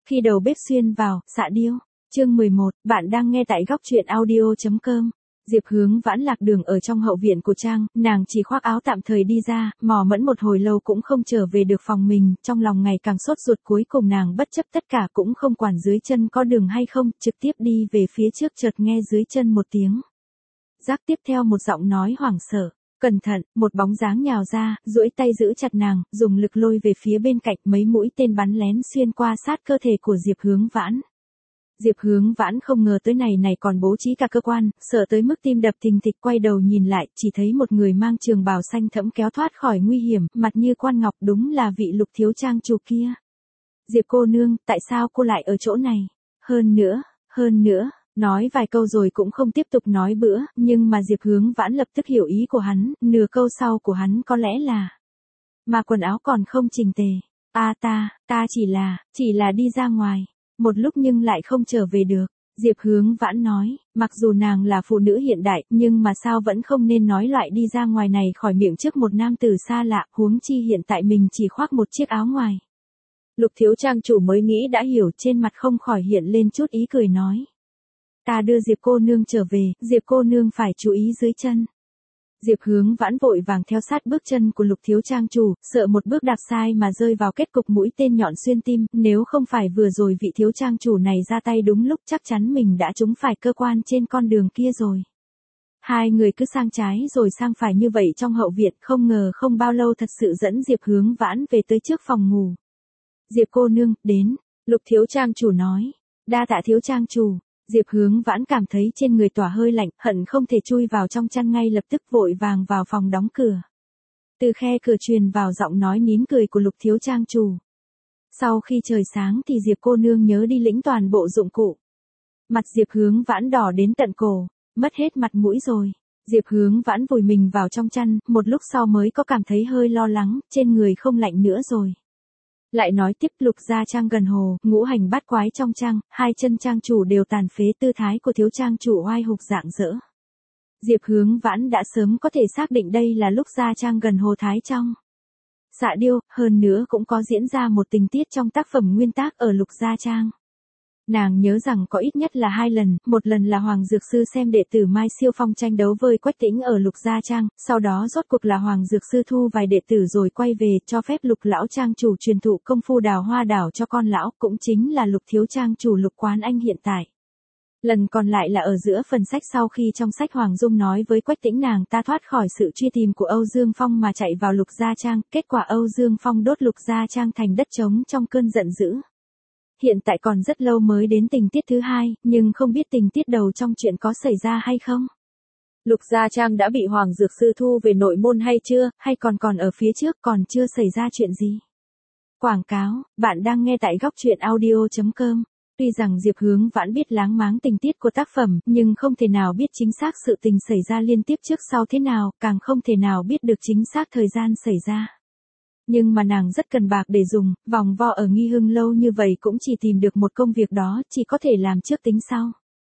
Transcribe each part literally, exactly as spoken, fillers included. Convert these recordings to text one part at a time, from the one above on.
Khi đầu bếp xuyên vào, xạ điêu. Chương mười một, bạn đang nghe tại góc truyện audio chấm com. Diệp Hướng Vãn lạc đường ở trong hậu viện của Trang, nàng chỉ khoác áo tạm thời đi ra, mò mẫm một hồi lâu cũng không trở về được phòng mình, trong lòng ngày càng sốt ruột, cuối cùng nàng bất chấp tất cả cũng không quản dưới chân có đường hay không, trực tiếp đi về phía trước, chợt nghe dưới chân một tiếng rắc, tiếp theo một giọng nói hoảng sợ. Cẩn thận, một bóng dáng nhào ra, duỗi tay giữ chặt nàng, dùng lực lôi về phía bên cạnh, mấy mũi tên bắn lén xuyên qua sát cơ thể của Diệp Hướng Vãn. Diệp Hướng Vãn không ngờ tới này này còn bố trí cả cơ quan, sợ tới mức tim đập thình thịch, quay đầu nhìn lại, chỉ thấy một người mang trường bào xanh thẫm kéo thoát khỏi nguy hiểm, mặt như quan ngọc, đúng là vị Lục thiếu trang chủ kia. Diệp cô nương, tại sao cô lại ở chỗ này? Hơn nữa, hơn nữa. Nói vài câu rồi cũng không tiếp tục nói bữa, nhưng mà Diệp Hướng Vãn lập tức hiểu ý của hắn, nửa câu sau của hắn có lẽ là: mà quần áo còn không chỉnh tề. A ta, ta chỉ là, chỉ là đi ra ngoài, một lúc nhưng lại không trở về được. Diệp Hướng Vãn nói, mặc dù nàng là phụ nữ hiện đại, nhưng mà sao vẫn không nên nói loại đi ra ngoài này khỏi miệng trước một nam tử xa lạ, huống chi hiện tại mình chỉ khoác một chiếc áo ngoài. Lục thiếu trang chủ mới nghĩ đã hiểu, trên mặt không khỏi hiện lên chút ý cười nói: ta đưa Diệp cô nương trở về, Diệp cô nương phải chú ý dưới chân. Diệp Hướng Vãn vội vàng theo sát bước chân của Lục thiếu trang chủ, sợ một bước đạp sai mà rơi vào kết cục mũi tên nhọn xuyên tim, nếu không phải vừa rồi vị thiếu trang chủ này ra tay đúng lúc, chắc chắn mình đã trúng phải cơ quan trên con đường kia rồi. Hai người cứ sang trái rồi sang phải như vậy trong hậu viện, không ngờ không bao lâu thật sự dẫn Diệp Hướng Vãn về tới trước phòng ngủ. Diệp cô nương, đến, Lục thiếu trang chủ nói. Đa tạ thiếu trang chủ. Diệp Hướng Vãn cảm thấy trên người tỏa hơi lạnh, hận không thể chui vào trong chăn ngay lập tức, vội vàng vào phòng đóng cửa. Từ khe cửa truyền vào giọng nói nín cười của Lục thiếu trang chủ. Sau khi trời sáng thì Diệp cô nương nhớ đi lĩnh toàn bộ dụng cụ. Mặt Diệp Hướng Vãn đỏ đến tận cổ, mất hết mặt mũi rồi. Diệp Hướng Vãn vùi mình vào trong chăn, một lúc sau mới có cảm thấy hơi lo lắng, trên người không lạnh nữa rồi. Lại nói tiếp, Lục gia trang gần hồ, ngũ hành bát quái trong trang, hai chân trang chủ đều tàn phế, tư thái của thiếu trang chủ oai hục rạng rỡ. Diệp Hướng Vãn đã sớm có thể xác định đây là Lục gia trang gần hồ Thái trong. Xạ điêu, hơn nữa cũng có diễn ra một tình tiết trong tác phẩm nguyên tác ở Lục gia trang. Nàng nhớ rằng có ít nhất là hai lần, một lần là Hoàng Dược Sư xem đệ tử Mai Siêu Phong tranh đấu với Quách Tĩnh ở Lục gia trang, sau đó rốt cuộc là Hoàng Dược Sư thu vài đệ tử rồi quay về, cho phép Lục lão trang chủ truyền thụ công phu đào hoa đảo cho con lão, cũng chính là Lục thiếu trang chủ Lục Quán Anh hiện tại. Lần còn lại là ở giữa phần sách, sau khi trong sách Hoàng Dung nói với Quách Tĩnh nàng ta thoát khỏi sự truy tìm của Âu Dương Phong mà chạy vào Lục gia trang, kết quả Âu Dương Phong đốt Lục gia trang thành đất trống trong cơn giận dữ. Hiện tại còn rất lâu mới đến tình tiết thứ hai, nhưng không biết tình tiết đầu trong chuyện có xảy ra hay không. Lục gia trang đã bị Hoàng Dược Sư thu về nội môn hay chưa, hay còn còn ở phía trước, còn chưa xảy ra chuyện gì. Quảng cáo, bạn đang nghe tại góc truyện audio chấm com. Tuy rằng Diệp Hướng Vãn biết láng máng tình tiết của tác phẩm, nhưng không thể nào biết chính xác sự tình xảy ra liên tiếp trước sau thế nào, càng không thể nào biết được chính xác thời gian xảy ra. Nhưng mà nàng rất cần bạc để dùng, vòng vo ở Nghi Hưng lâu như vậy cũng chỉ tìm được một công việc đó, chỉ có thể làm trước tính sau.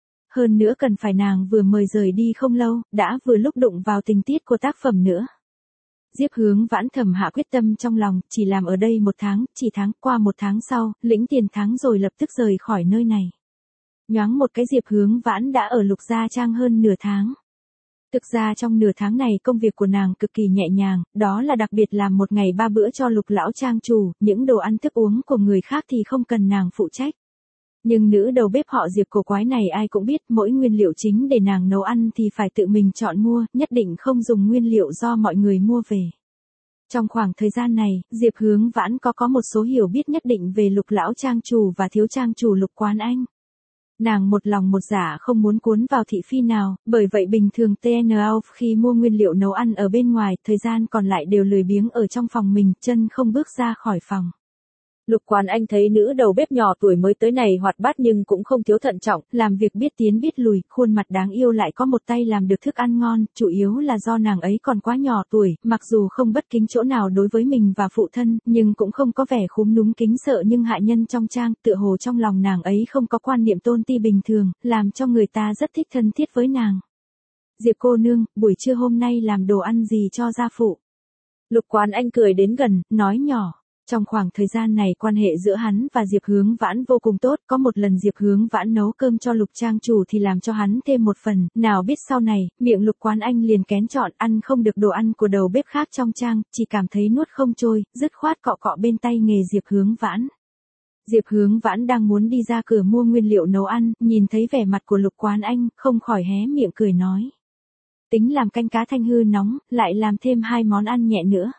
Hơn nữa cần phải nàng vừa mời rời đi không lâu, đã vừa lúc đụng vào tình tiết của tác phẩm nữa. Diệp Hướng Vãn thầm hạ quyết tâm trong lòng, chỉ làm ở đây một tháng, chỉ tháng, qua một tháng sau, lĩnh tiền tháng rồi lập tức rời khỏi nơi này. Nhoáng một cái Diệp Hướng Vãn đã ở Lục gia trang hơn nửa tháng. Thực ra trong nửa tháng này công việc của nàng cực kỳ nhẹ nhàng, đó là đặc biệt làm một ngày ba bữa cho Lục lão trang chủ, những đồ ăn thức uống của người khác thì không cần nàng phụ trách. Nhưng nữ đầu bếp họ Diệp cổ quái này ai cũng biết, mỗi nguyên liệu chính để nàng nấu ăn thì phải tự mình chọn mua, nhất định không dùng nguyên liệu do mọi người mua về. Trong khoảng thời gian này, Diệp Hướng Vãn có có một số hiểu biết nhất định về Lục lão trang chủ và thiếu trang chủ Lục Quán Anh. Nàng một lòng một dạ không muốn cuốn vào thị phi nào, bởi vậy bình thường tê en o khi mua nguyên liệu nấu ăn ở bên ngoài, thời gian còn lại đều lười biếng ở trong phòng mình, chân không bước ra khỏi phòng. Lục Quán Anh thấy nữ đầu bếp nhỏ tuổi mới tới này hoạt bát nhưng cũng không thiếu thận trọng, làm việc biết tiến biết lùi, khuôn mặt đáng yêu, lại có một tay làm được thức ăn ngon, chủ yếu là do nàng ấy còn quá nhỏ tuổi, mặc dù không bất kính chỗ nào đối với mình và phụ thân, nhưng cũng không có vẻ khúm núm kính sợ nhưng hạ nhân trong trang, tựa hồ trong lòng nàng ấy không có quan niệm tôn ti bình thường, làm cho người ta rất thích thân thiết với nàng. Diệp cô nương, buổi trưa hôm nay làm đồ ăn gì cho gia phụ? Lục Quán Anh cười đến gần, nói nhỏ. Trong khoảng thời gian này quan hệ giữa hắn và Diệp Hướng Vãn vô cùng tốt, có một lần Diệp Hướng Vãn nấu cơm cho Lục trang chủ thì làm cho hắn thêm một phần, nào biết sau này, miệng Lục Quán Anh liền kén chọn ăn không được đồ ăn của đầu bếp khác trong trang, chỉ cảm thấy nuốt không trôi, dứt khoát cọ cọ bên tay nghề Diệp Hướng Vãn. Diệp Hướng Vãn đang muốn đi ra cửa mua nguyên liệu nấu ăn, nhìn thấy vẻ mặt của Lục Quán Anh, không khỏi hé miệng cười nói. Tính làm canh cá thanh hư nóng, lại làm thêm hai món ăn nhẹ nữa.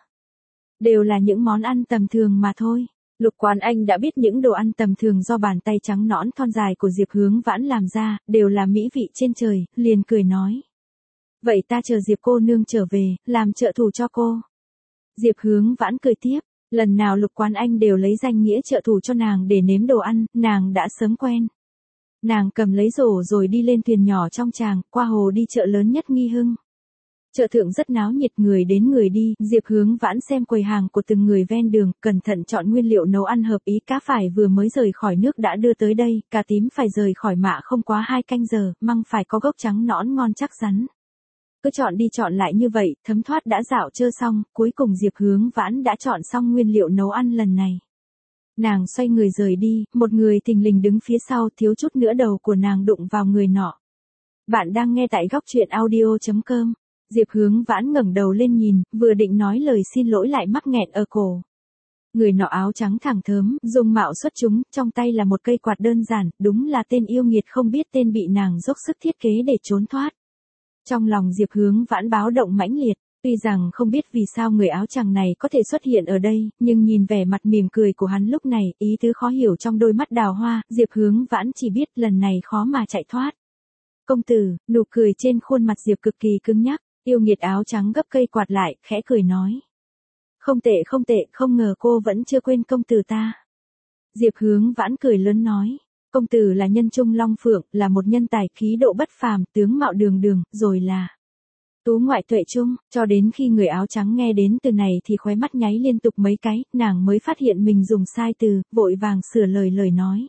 Đều là những món ăn tầm thường mà thôi. Lục Quán Anh đã biết những đồ ăn tầm thường do bàn tay trắng nõn thon dài của Diệp Hướng Vãn làm ra, đều là mỹ vị trên trời, liền cười nói. Vậy ta chờ Diệp cô nương trở về, làm trợ thủ cho cô. Diệp Hướng Vãn cười tiếp, lần nào Lục Quán Anh đều lấy danh nghĩa trợ thủ cho nàng để nếm đồ ăn, nàng đã sớm quen. Nàng cầm lấy rổ rồi đi lên thuyền nhỏ trong tràng, qua hồ đi chợ lớn nhất Nghi Hưng. Chợ thượng rất náo nhiệt, người đến người đi, Diệp Hướng Vãn xem quầy hàng của từng người ven đường, cẩn thận chọn nguyên liệu nấu ăn hợp ý. Cá phải vừa mới rời khỏi nước đã đưa tới đây, cà tím phải rời khỏi mạ không quá hai canh giờ, măng phải có gốc trắng nõn ngon chắc rắn. Cứ chọn đi chọn lại như vậy, thấm thoát đã dạo chơi xong, cuối cùng Diệp Hướng Vãn đã chọn xong nguyên liệu nấu ăn lần này. Nàng xoay người rời đi, một người thình lình đứng phía sau, thiếu chút nữa đầu của nàng đụng vào người nọ. Bạn đang nghe tại góc truyện audio chấm com. Diệp Hướng Vãn ngẩng đầu lên nhìn, vừa định nói lời xin lỗi lại mắc nghẹn ở cổ. Người nọ áo trắng thẳng thớm, dung mạo xuất chúng, trong tay là một cây quạt đơn giản, đúng là tên yêu nghiệt không biết tên bị nàng dốc sức thiết kế để trốn thoát. Trong lòng Diệp Hướng Vãn báo động mãnh liệt, tuy rằng không biết vì sao người áo trắng này có thể xuất hiện ở đây, nhưng nhìn vẻ mặt mỉm cười của hắn lúc này, ý tứ khó hiểu trong đôi mắt đào hoa, Diệp Hướng Vãn chỉ biết lần này khó mà chạy thoát. Công tử, nụ cười trên khuôn mặt Diệp cực kỳ cứng nhắc. Yêu nghiệt áo trắng gấp cây quạt lại, khẽ cười nói. Không tệ không tệ, không ngờ cô vẫn chưa quên công tử ta. Diệp Hướng Vãn cười lớn nói. Công tử là nhân trung long phượng, là một nhân tài khí độ bất phàm, tướng mạo đường đường, rồi là tú ngoại tuệ trung. Cho đến khi người áo trắng nghe đến từ này thì khóe mắt nháy liên tục mấy cái, nàng mới phát hiện mình dùng sai từ, vội vàng sửa lời lời nói.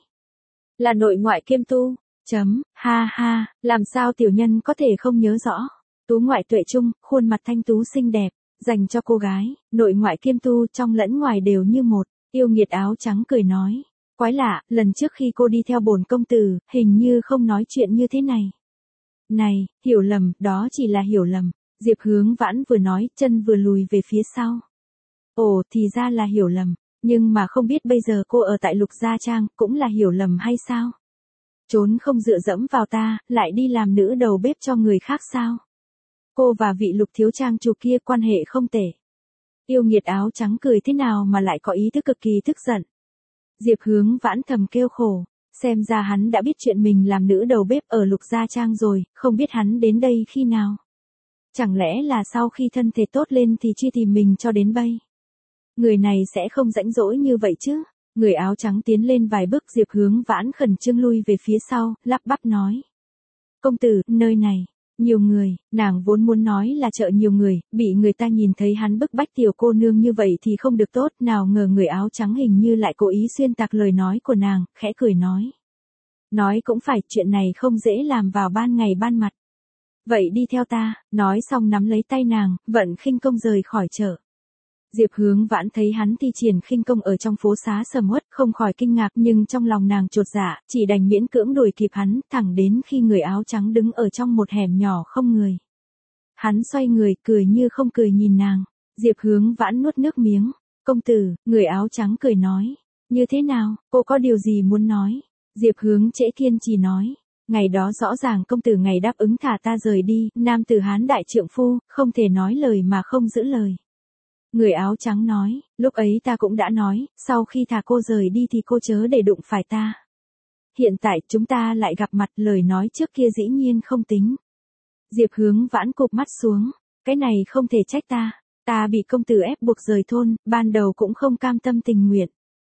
Là nội ngoại kiêm tu. Chấm, ha ha, làm sao tiểu nhân có thể không nhớ rõ. Tú ngoại tuệ trung, khuôn mặt thanh tú xinh đẹp, dành cho cô gái, nội ngoại kiêm tu trong lẫn ngoài đều như một. Yêu nghiệt áo trắng cười nói. Quái lạ, lần trước khi cô đi theo bổn công tử, hình như không nói chuyện như thế này. Này, hiểu lầm, đó chỉ là hiểu lầm. Diệp Hướng Vãn vừa nói, chân vừa lùi về phía sau. Ồ, thì ra là hiểu lầm, nhưng mà không biết bây giờ cô ở tại Lục Gia Trang, cũng là hiểu lầm hay sao? Trốn không dựa dẫm vào ta, lại đi làm nữ đầu bếp cho người khác sao? Cô và vị Lục thiếu trang chủ kia quan hệ không tệ. Yêu nghiệt áo trắng cười thế nào mà lại có ý thức cực kỳ tức giận. Diệp Hướng Vãn thầm kêu khổ, xem ra hắn đã biết chuyện mình làm nữ đầu bếp ở Lục Gia Trang rồi, không biết hắn đến đây khi nào. Chẳng lẽ là sau khi thân thể tốt lên thì truy tìm mình cho đến bây. Người này sẽ không rãnh rỗi như vậy chứ. Người áo trắng tiến lên vài bước, Diệp Hướng Vãn khẩn trương lui về phía sau, lắp bắp nói. Công tử, nơi này, nhiều người, nàng vốn muốn nói là chợ nhiều người, bị người ta nhìn thấy hắn bức bách tiểu cô nương như vậy thì không được tốt, nào ngờ người áo trắng hình như lại cố ý xuyên tạc lời nói của nàng, khẽ cười nói. Nói cũng phải, chuyện này không dễ làm vào ban ngày ban mặt. Vậy đi theo ta, nói xong nắm lấy tay nàng, vận khinh công rời khỏi chợ. Diệp Hướng Vãn thấy hắn thi triển khinh công ở trong phố xá sầm uất, không khỏi kinh ngạc, nhưng trong lòng nàng chột dạ, chỉ đành miễn cưỡng đuổi kịp hắn, thẳng đến khi người áo trắng đứng ở trong một hẻm nhỏ không người. Hắn xoay người, cười như không cười nhìn nàng. Diệp Hướng Vãn nuốt nước miếng. Công tử, người áo trắng cười nói. Như thế nào, cô có điều gì muốn nói? Diệp Hướng Trễ kiên trì nói. Ngày đó rõ ràng công tử ngày đáp ứng thả ta rời đi, nam tử Hán đại trượng phu, không thể nói lời mà không giữ lời. Người áo trắng nói, lúc ấy ta cũng đã nói, sau khi thả cô rời đi thì cô chớ để đụng phải ta. Hiện tại chúng ta lại gặp mặt, lời nói trước kia dĩ nhiên không tính. Diệp Hướng Vãn cụp mắt xuống, cái này không thể trách ta, ta bị công tử ép buộc rời thôn, ban đầu cũng không cam tâm tình nguyện.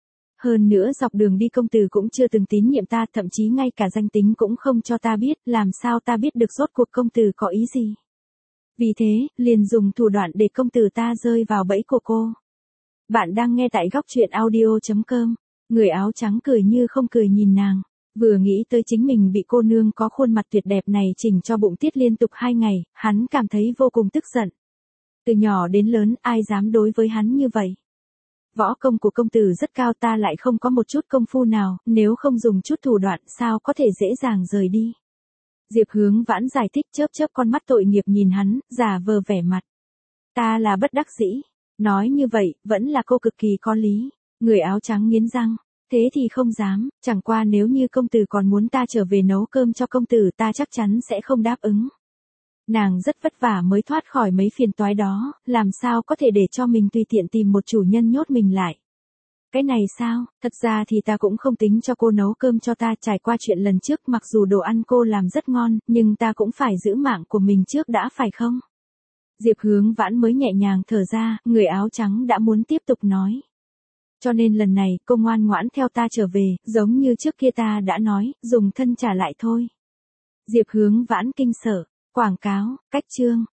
Hơn nữa dọc đường đi công tử cũng chưa từng tín nhiệm ta, thậm chí ngay cả danh tính cũng không cho ta biết, làm sao ta biết được rốt cuộc công tử có ý gì. Vì thế, liền dùng thủ đoạn để công tử ta rơi vào bẫy của cô. Bạn đang nghe tại góc truyện audio chấm com. Người áo trắng cười như không cười nhìn nàng. Vừa nghĩ tới chính mình bị cô nương có khuôn mặt tuyệt đẹp này chỉnh cho bụng tiết liên tục hai ngày, hắn cảm thấy vô cùng tức giận. Từ nhỏ đến lớn ai dám đối với hắn như vậy. Võ công của công tử rất cao, ta lại không có một chút công phu nào, nếu không dùng chút thủ đoạn sao có thể dễ dàng rời đi. Diệp Hướng Vãn giải thích, chớp chớp con mắt tội nghiệp nhìn hắn, giả vờ vẻ mặt. Ta là bất đắc dĩ. Nói như vậy, vẫn là cô cực kỳ có lý. Người áo trắng nghiến răng. Thế thì không dám, chẳng qua nếu như công tử còn muốn ta trở về nấu cơm cho công tử, ta chắc chắn sẽ không đáp ứng. Nàng rất vất vả mới thoát khỏi mấy phiền toái đó, làm sao có thể để cho mình tùy tiện tìm một chủ nhân nhốt mình lại. Cái này sao, thật ra thì ta cũng không tính cho cô nấu cơm cho ta, trải qua chuyện lần trước mặc dù đồ ăn cô làm rất ngon, nhưng ta cũng phải giữ mạng của mình trước đã phải không? Diệp Hướng Vãn mới nhẹ nhàng thở ra, người áo trắng đã muốn tiếp tục nói. Cho nên lần này, cô ngoan ngoãn theo ta trở về, giống như trước kia ta đã nói, dùng thân trả lại thôi. Diệp Hướng Vãn kinh sợ, quảng cáo, cách chương.